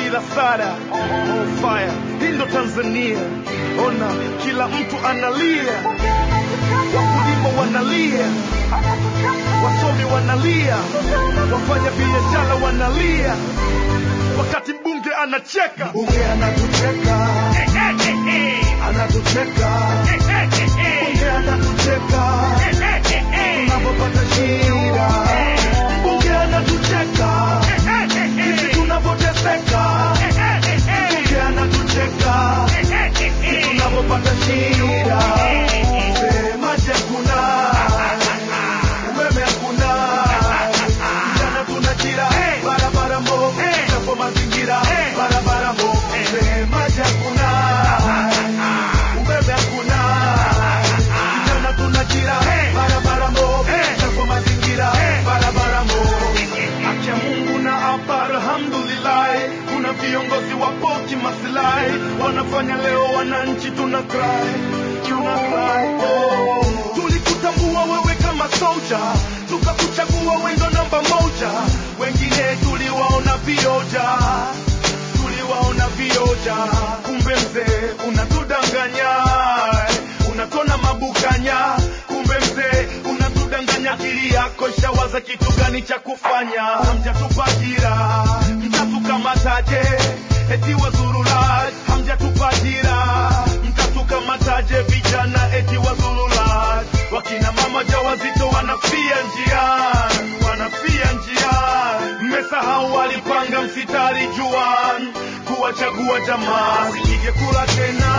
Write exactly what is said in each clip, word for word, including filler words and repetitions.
bila sara. On fire, hii ndo Tanzania. Ona kila mtu analia, wakulima wanalia, wasomi wanalia, wafanya biashara wanalia, wakati mbunge anacheka. Mbunge anatucheka, anatucheka, mbunge anatucheka, tunapopata shida. Mbunge anatucheka, sisi tunapoteseka. Mbunge anatucheka, sisi tunapopata shida. Maji hakuna, umeme hakuna, vijana tunajira, barabara mbovu, chafu mazingira, barabara mbovu. Maji hakuna, umeme hakuna, vijana tunajira, barabara mbovu, chafu mazingira, barabara mbovu. Acha Mungu na hapa alhamdulillah, kuna viongozi wapoki maslahi, wanafanya leo wananchi tuna cry, tuna cry. Oh, tulikutambua wewe kama soldier, tukakuchagua wendo namba moja, wengine tuliwaona vioja, tuliwaona vioja. Kumbe mzee unatudanganya, unatona mabukanya. Kumbe mzee unatudanganya, akili yako ishawaza kitu gani cha kufanya. Hamjatupa ajira, mtatukamataje? Eti wazurula, hamjatupa ajira, mtatukamataje? Vijana eti wazurula, wakina mama jawazito wanafia njiani, wanafia njiani. Mmesahau walipanga msitari juan, kuwachagua jamaa, sipige kura tena.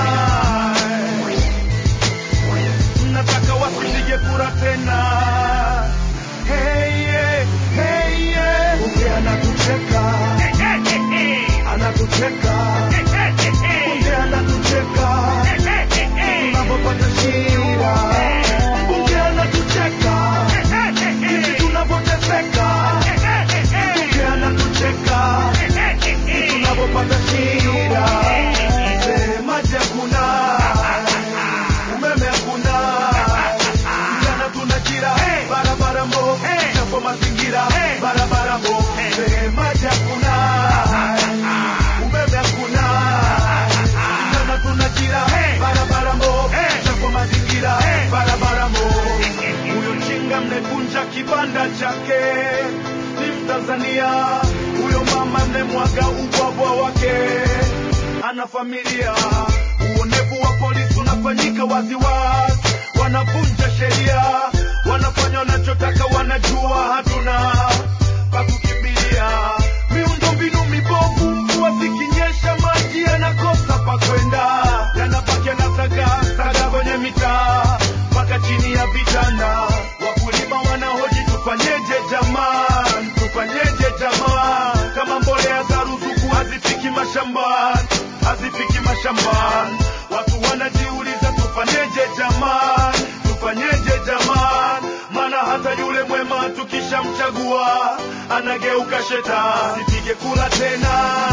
Mnataka wasipige kura tena. Hey yeah, hey yeah. Bunge anatucheka, anatucheka, bunge anatucheka, tunapopata shida. Bunge anatucheka, sisi tunapoteseka. Bunge anatucheka, sisi tunapopata shida. Maji hakuna, umeme hakuna, vijana tunajira, barabara mbovu, chafu mazingira, barabara mbovu. Maji hakuna, umeme hakuna, vijana tunajira, barabara mbovu, chafu mazingira, barabara mbovu. Huyo chinga mnekunja kibanda chake ni Mtanzania, huyo mama mnemwaga ubwabwa wake ana familia. Uonevu wa polisi unafanyika waziwazi, wanavunja sheria, wanafanya wanachotaka, wanajua hatuna pa kukimbilia. Miundombinu mibovu, mvua zikinyesha maji yanakosa pa kwenda, yanabaki yanasaga saga kwenye mitaa mpaka chini ya vitanda. Wakulima wanahoji tufanyeje jamani, tufanyeje jamani, kama mbolea za ruzuku hazifiki mashambani, hazifiki mashambani. Watu wanajiuliza tufanyeje jamani, tufanyeje jamani, maana hata yule mwema tukishamchagua anageuka shetani. Sipige kura tena,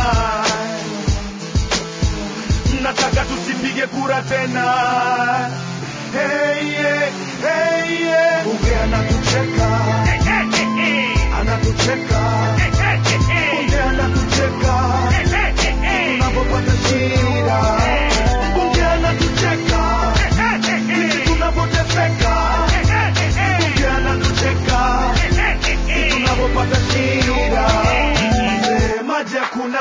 nataka tusipige kura tena. Hey yeah, hey yeah. Bunge anatucheka, anatucheka, bunge anatucheka, tunapopata shida. Bunge anatucheka, sisi tunapoteseka. Bunge anatucheka, sisi tunapopata shida. Maji hakuna,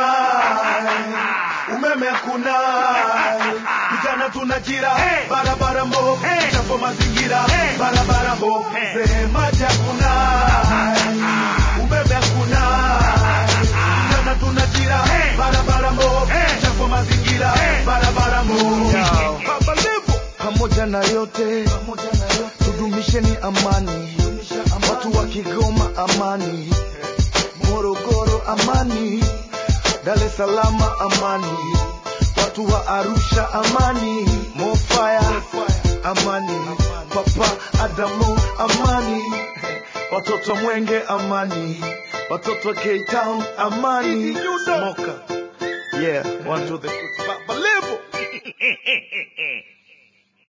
umeme hakuna, vijana tunajira, barabara mbovu, chafu mazingira, barabara mbovu. Maji hakuna, umeme hakuna, vijana tunajira, barabara mbovu, chafu mazingira, barabara mbovu. Baba Levo, pamoja na yote, tudumisheni amani. Watu wa Kigoma amani, Morogoro amani, Dar es Salaam amani, watu wa Arusha amani, More Fire amani, Papa Adamu amani, watoto Mwenge amani, watoto K-Town amani. Smoker, yeah, one to the Baba Levo.